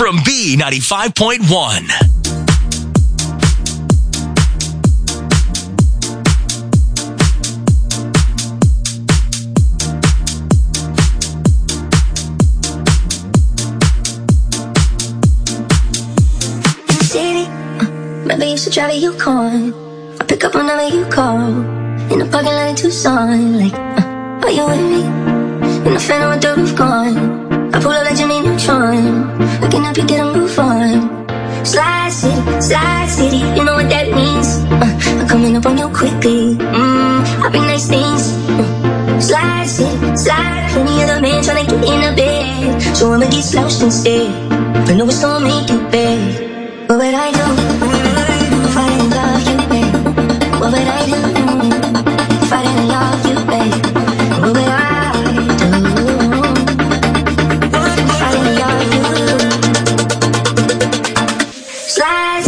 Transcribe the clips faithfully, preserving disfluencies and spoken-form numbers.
from B ninety-five point one. Maybe you should drive a Yukon. I pick up whenever you call. In the parking lot in Tucson. Like, uh, are you with me? In the Phantom with the roof gone. I pull up like Jimmy Neutron. Waking up, you get a move on. Slide City, Slide City, you know what that means. uh, I'm coming up on you quickly. Mmm, I bring nice things. uh, Slide City, Slide. Plenty other men tryna get in the bed. So I'ma get slouched instead. I know it's gonna make you bad. What would I do if I didn't love you, babe? What would I do if I didn't love you, babe? What would I do if I didn't love you? Slide.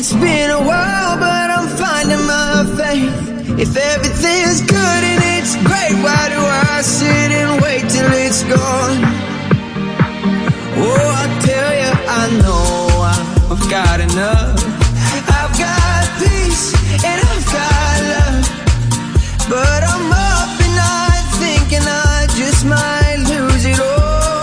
It's been a while, but I'm finding my faith. If everything's good and it's great, why do I sit and wait till it's gone? Oh, I tell you, I know I've got enough. I've got peace and I've got love, but I'm up and not thinking I just might lose it all.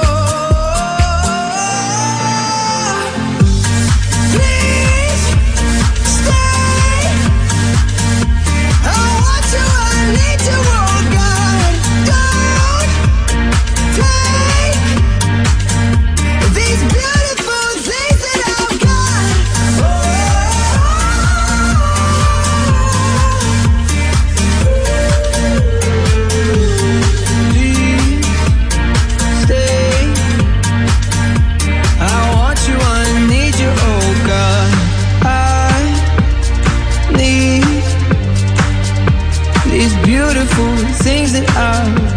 Things that I've got.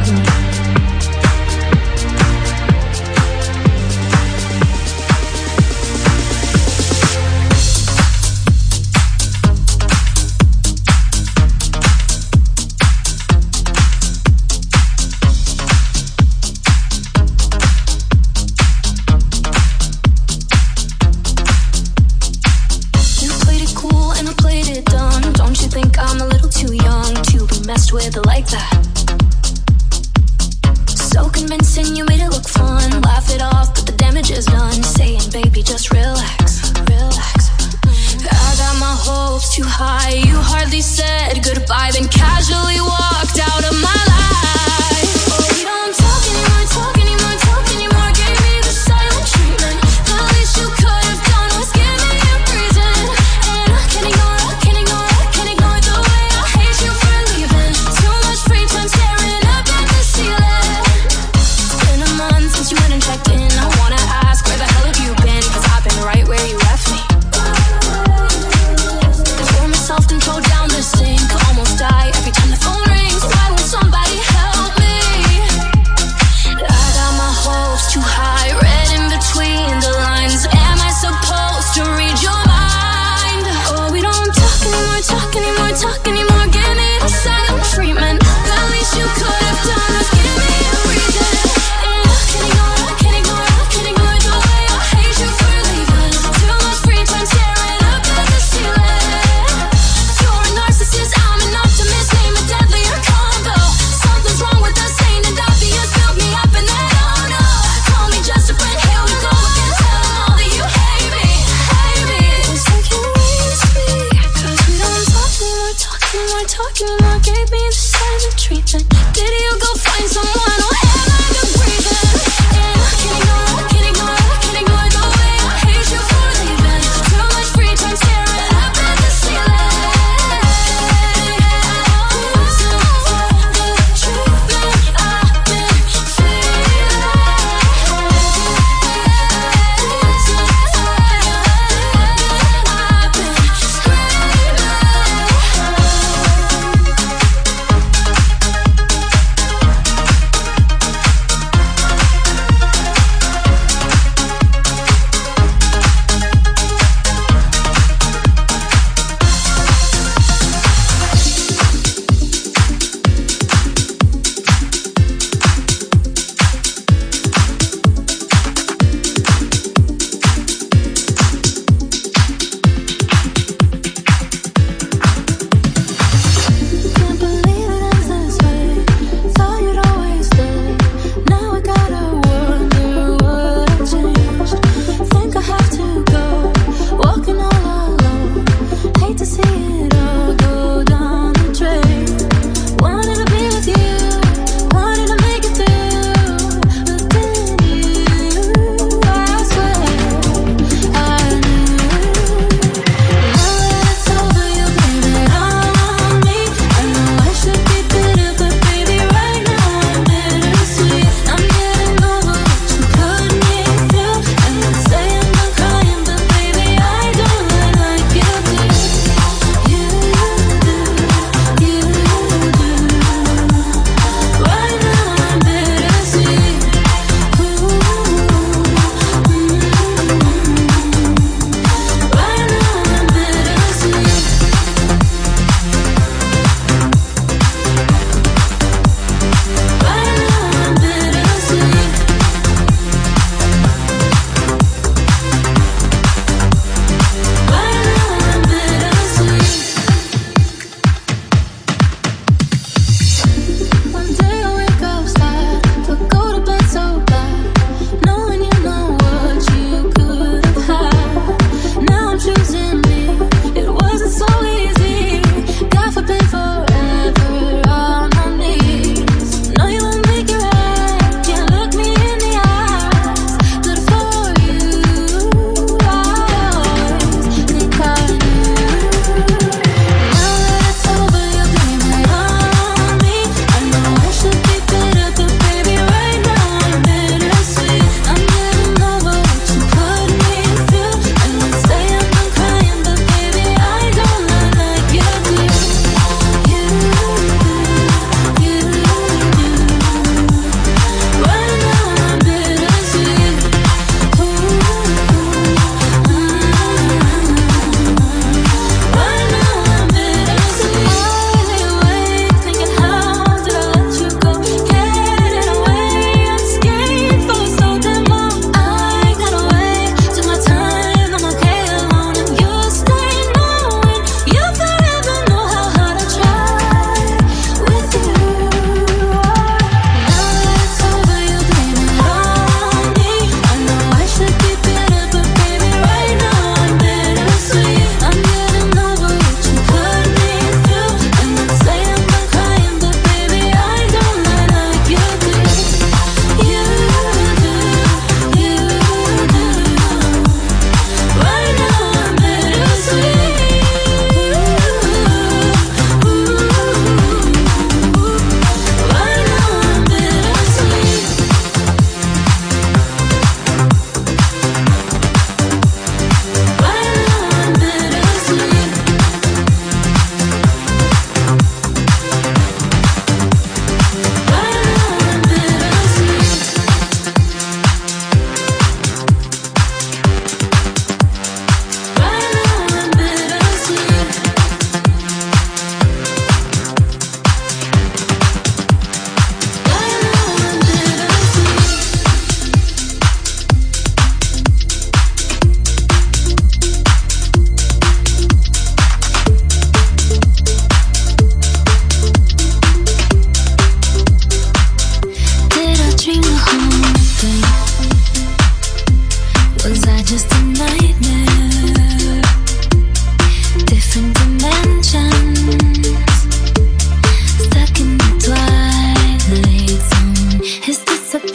You played it cool and I played it dumb. Don't you think I'm a little too young to be messed with like that? So convincing, you made it look fun. Laugh it off, but the damage is done. Saying, baby, just relax, relax. I got my hopes too high. You hardly said goodbye, then casually walked out of my life. Oh, we don't talk anymore, talk anymore, talk anymore. Gave me the silent treatment. The least you could have done was give me a reason. And I can't ignore, I can't ignore, I can't ignore the way I hate you for leaving. Too much free time staring up at the ceiling. It's been a month since you went and checked in. I wanna ask, where the hell have you been? Cause I've been right where you left me. Pour myself control down the sink. Almost die every time the phone rings. Why won't somebody help me? I got my hopes too high, read in between the lines. Am I supposed to read your mind? Oh, we don't talk anymore, talk anymore, talk anymore. Give me the silent treatment. The least you could have done was give me a reason. And I can't ignore, I can't ignore, I can't ignore the way I hate you for leaving. Too much free time staring up at the ceiling. You're a narcissist, I'm an optimist. Name a deadlier combo. Something's wrong with us, ain't it obvious? Build me up and then oh no. Call me just a friend, here we go again. Tell them all that you hate me, hate me. It's like you need me, cause we don't talk anymore, talk anymore, talk anymore. Gave me the silent treatment. Did you go find someone or am I the breathing? And I can't ignore, I can't ignore, I can't ignore the way I hate you for leaving. Too much free time staring up at the ceiling. This is the treatment I've been feeling. This is the I've been screaming.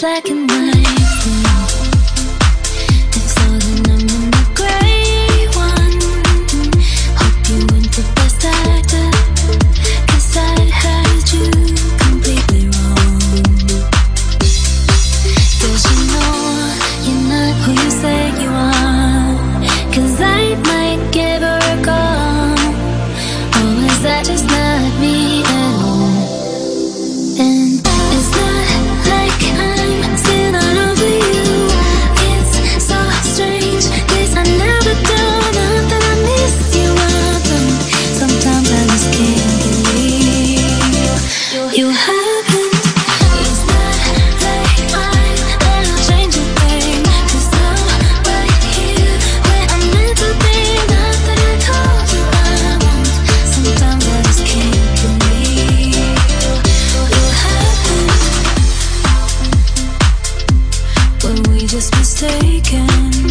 black and white. It's all that I'm in the gray one. Hope you went the best actor, 'cause I had you completely wrong. 'Cause you know you're not who you say you are. 'Cause I might give her a call. Or is that just not me at all? And it's not like I'm still not over you. It's so strange, 'cause I never do. Not that I miss you, I don't. Sometimes I just can't believe you haven't. It's not like I'm gonna change a thing, 'cause I'm right here where I'm meant to be. Not that I told you I won't. Sometimes I just can't believe you haven't. Were we just mistaken?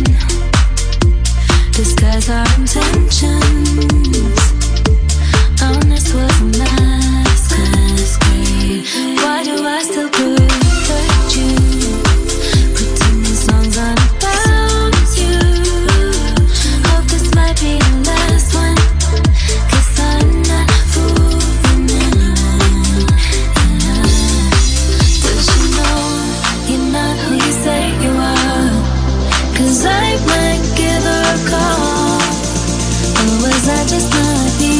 Disguise our intentions. Honest was a masquerade. Why do I still protect you? Pretending songs aren't about you. Hope this might be the last one, 'cause I'm not fooling anyone. Does you know you're not who you say you are? 'Cause I might give her a call. Or was I just not me?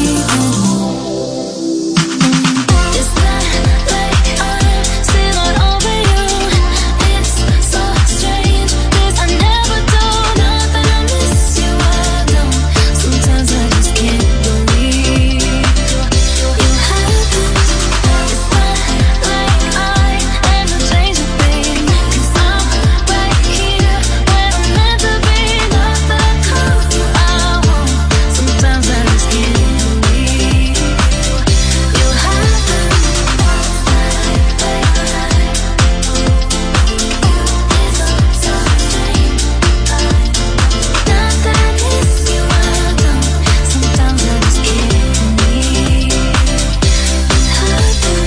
It's not like I'm still not over you. It's so strange, 'cause I never do. Not that I miss you, I don't. Sometimes I just can't believe you haven't. It's not like I ever change a thing, 'cause I'm right here where I'm meant to be. Not that I told you I won't. Sometimes I just can't believe you haven't. It's so strange. Not that I miss you, I don't. Sometimes I just can't believe you haven't.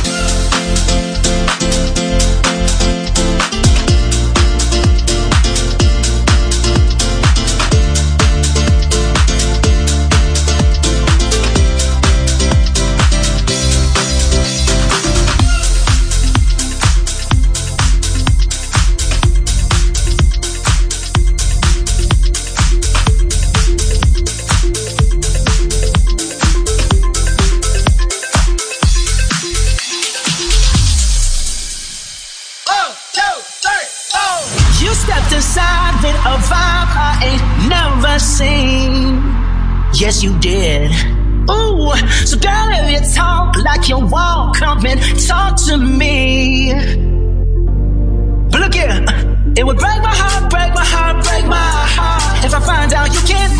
You stepped inside with a vibe I ain't never seen. Yes, you did. Ooh, so girl, if you talk like you walk, come and talk to me. But look here, it would break my heart, break my heart, break my heart if I find out you can't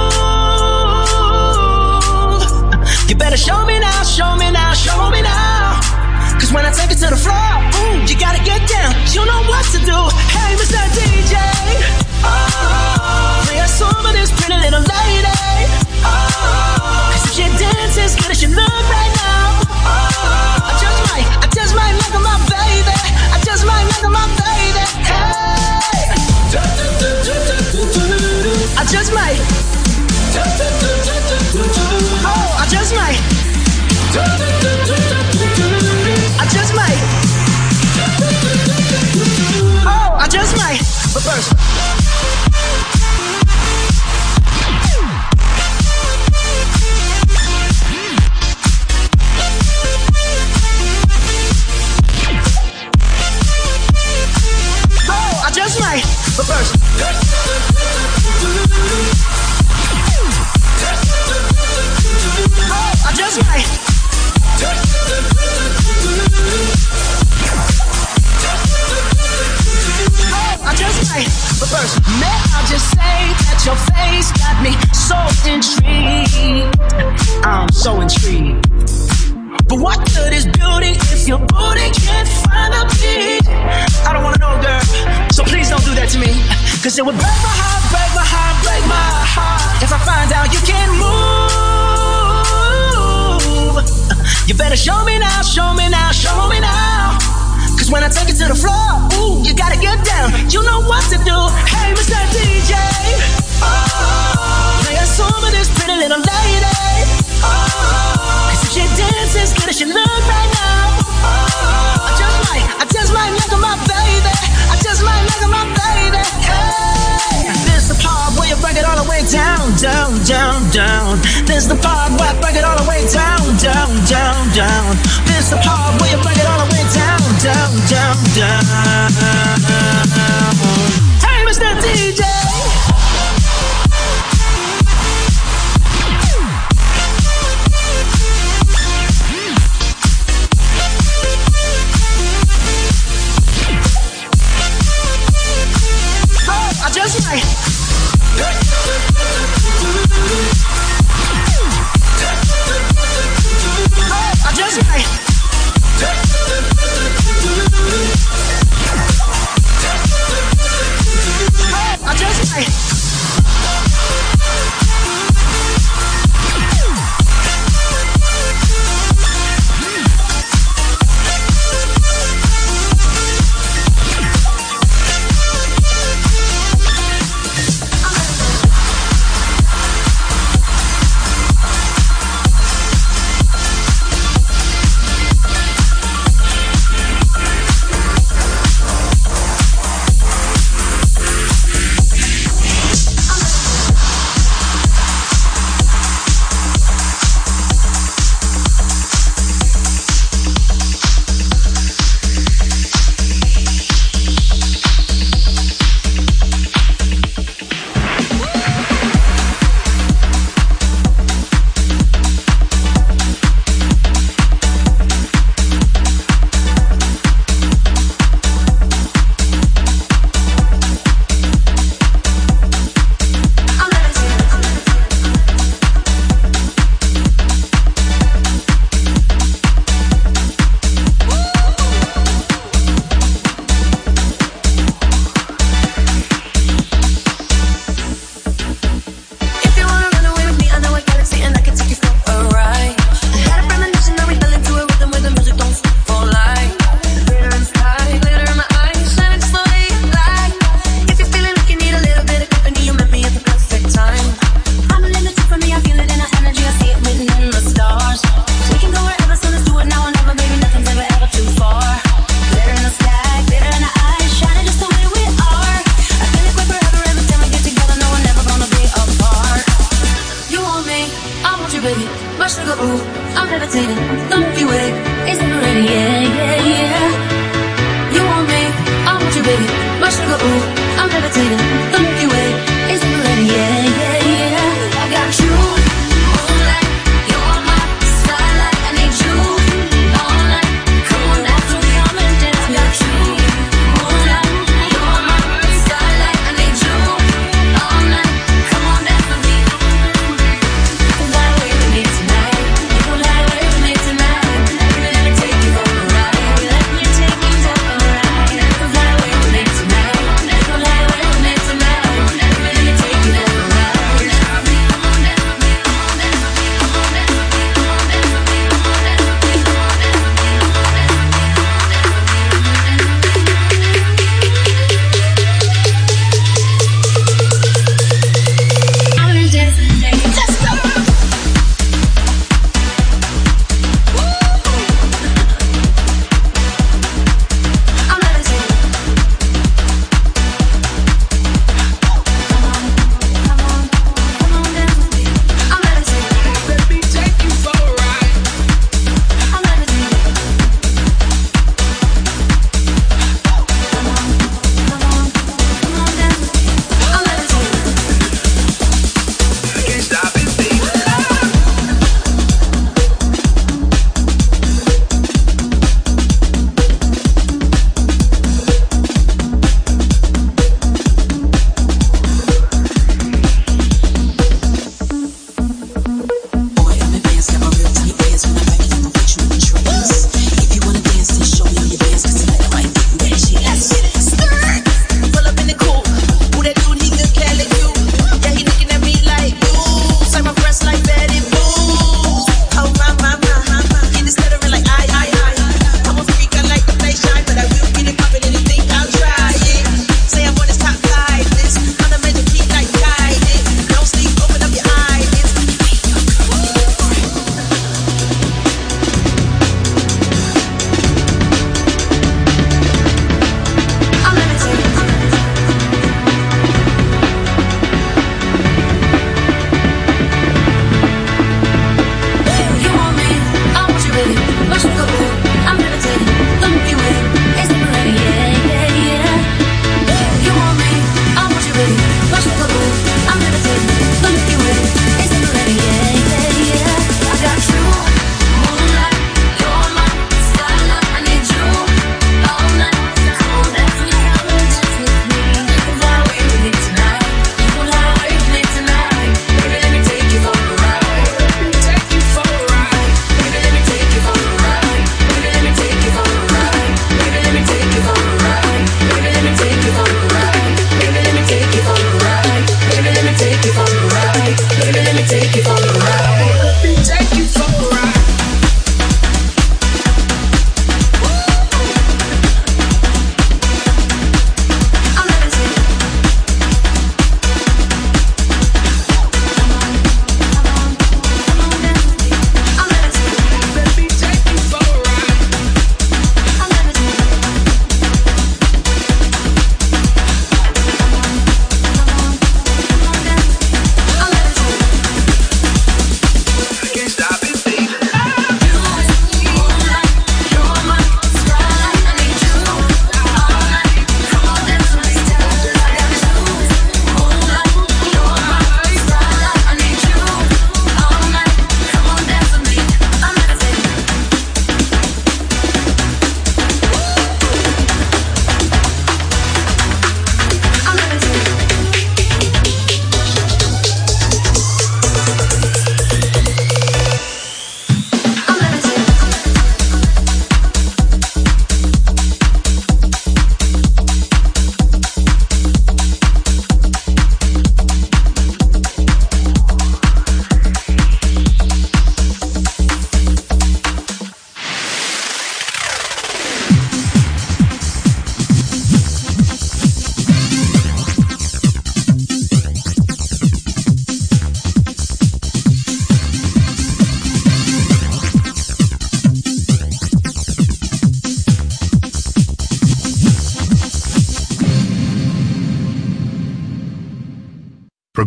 move. You better show me now, show me now, show me now. 'Cause when I take it to the floor, ooh, you gotta get down. You know what to do. Hey, Mister D J. Oh, play a song for this pretty little lady. Oh, 'cause if she dances good as she look right now. Oh, I just might, I just might look at my baby. I just might look at my baby. Hey, I just might. Oh, I just might. I just might. Oh, I just might. But first. Oh, I just might. But first. Oh, I just might. I just might, but first, may I just say that your face got me so intrigued. I'm so intrigued. But what good is beauty if your booty can't find a beat? I don't wanna know, girl, so please don't do that to me. 'Cause it would break my heart, break my heart, break my heart if I find out you can't move. You better show me now, show me now, show me now. 'Cause when I take it to the floor. Ooh, you gotta get down. You know what to do. Hey, Mister D J. Oh, play a song with this pretty little lady. Oh, cause if she dances, good as she look right now. Oh, I just might, I just might make her my baby. I just might make her my baby. Hey, this the part where you break it all the way down, down, down, down. This the part where I break it all the way down, down, down, down. This the part where you break it all the way down, down, down, down. Hey, Mister D J.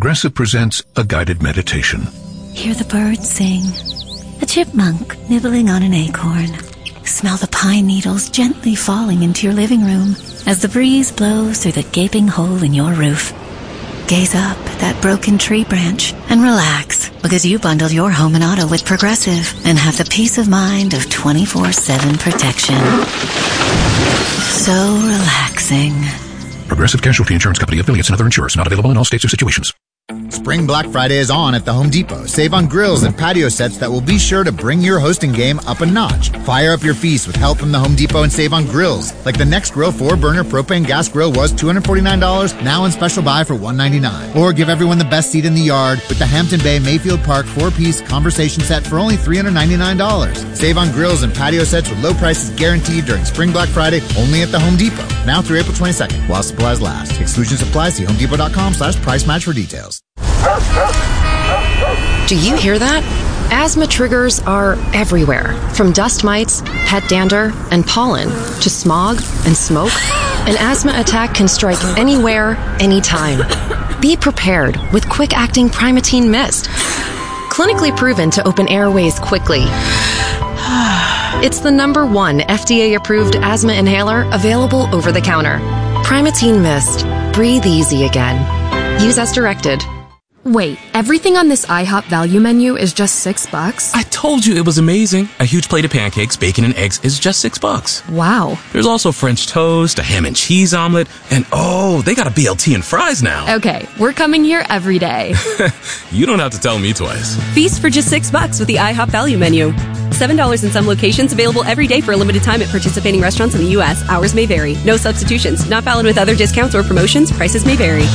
Progressive presents a guided meditation. Hear the birds sing, a chipmunk nibbling on an acorn. Smell the pine needles gently falling into your living room as the breeze blows through the gaping hole in your roof. Gaze up at that broken tree branch and relax, because you bundled your home and auto with Progressive and have the peace of mind of twenty-four seven protection. So relaxing. Progressive Casualty Insurance Company, affiliates, and other insurers. Not available in all states or situations. Spring Black Friday is on at the Home Depot. Save on grills and patio sets that will be sure to bring your hosting game up a notch. Fire up your feast with help from the Home Depot and save on grills. Like the Next Grill four burner propane gas grill was two hundred forty-nine dollars, now on special buy for one hundred ninety-nine dollars. Or give everyone the best seat in the yard with the Hampton Bay Mayfield Park four-piece conversation set for only three hundred ninety-nine dollars. Save on grills and patio sets with low prices guaranteed during Spring Black Friday only at the Home Depot. Now through April twenty-second, while supplies last. Exclusions apply. See homedepot.com slash price match for details. Do you hear that? Asthma triggers are everywhere, from dust mites, pet dander, and pollen, to smog and smoke. An asthma attack can strike anywhere, anytime. Be prepared with quick-acting Primatene Mist. Clinically proven to open airways quickly. It's the number one F D A-approved asthma inhaler available over the counter. Primatene Mist. Breathe easy again. Use as directed. Wait, everything on this IHOP value menu is just six bucks? I told you it was amazing. A huge plate of pancakes, bacon, and eggs is just six bucks. Wow. There's also French toast, a ham and cheese omelet, and oh, they got a B L T and fries now. Okay, we're coming here every day. You don't have to tell me twice. Feast for just six bucks with the IHOP value menu. seven dollars in some locations, available every day for a limited time at participating restaurants in the U S. Hours may vary. No substitutions. Not valid with other discounts or promotions. Prices may vary.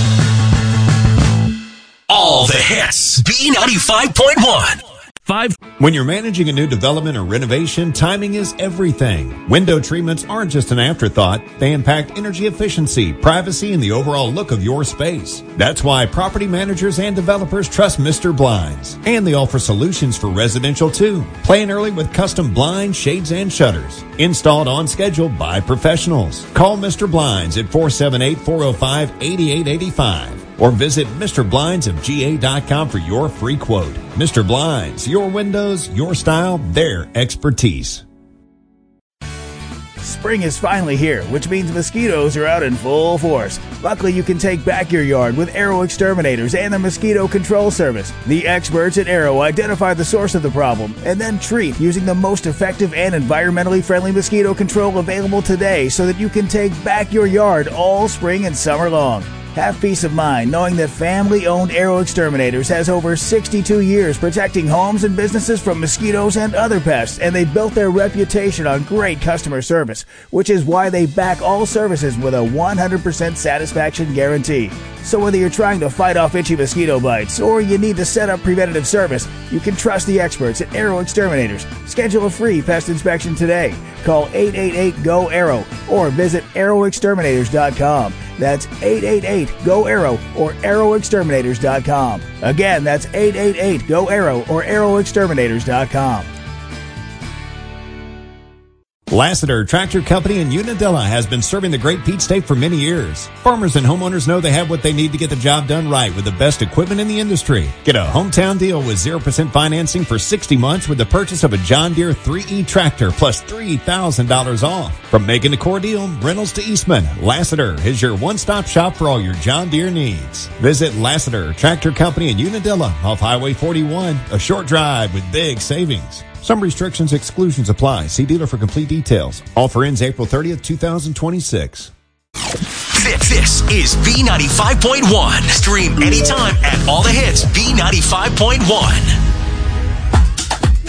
All the hits. B ninety-five point one. Five. When you're managing a new development or renovation, timing is everything. Window treatments aren't just an afterthought. They impact energy efficiency, privacy, and the overall look of your space. That's why property managers and developers trust Mister Blinds. And they offer solutions for residential too. Plan early with custom blinds, shades, and shutters. Installed on schedule by professionals. Call Mister Blinds at four seven eight, four oh five, eight eight eight five. Or visit Mister Blinds of G A dot com for your free quote. Mister Blinds, your windows, your style, their expertise. Spring is finally here, which means mosquitoes are out in full force. Luckily, you can take back your yard with Arrow Exterminators and the Mosquito Control Service. The experts at Arrow identify the source of the problem and then treat using the most effective and environmentally friendly mosquito control available today so that you can take back your yard all spring and summer long. Have peace of mind knowing that family-owned Arrow Exterminators has over sixty-two years protecting homes and businesses from mosquitoes and other pests, and they built their reputation on great customer service, which is why they back all services with a one hundred percent satisfaction guarantee. So whether you're trying to fight off itchy mosquito bites or you need to set up preventative service, you can trust the experts at Arrow Exterminators. Schedule a free pest inspection today. Call eight eight eight, G O, ARROW or visit arrow exterminators dot com. That's eight eight eight, G O, ARROW or arrow exterminators dot com. Again, that's eight eight eight, G O, ARROW or arrow exterminators dot com. Lassiter Tractor Company in Unadilla has been serving the Great Peach State for many years. Farmers and homeowners know they have what they need to get the job done right with the best equipment in the industry. Get a hometown deal with zero percent financing for sixty months with the purchase of a John Deere three E tractor plus three thousand dollars off. From Macon to Cordele, Reynolds to Eastman, Lassiter is your one-stop shop for all your John Deere needs. Visit Lassiter Tractor Company in Unadilla off Highway forty-one, a short drive with big savings. Some restrictions, exclusions apply. See dealer for complete details. Offer ends April thirtieth, twenty twenty-six. This, this is B ninety-five point one. Stream anytime at all the hits B ninety-five point one.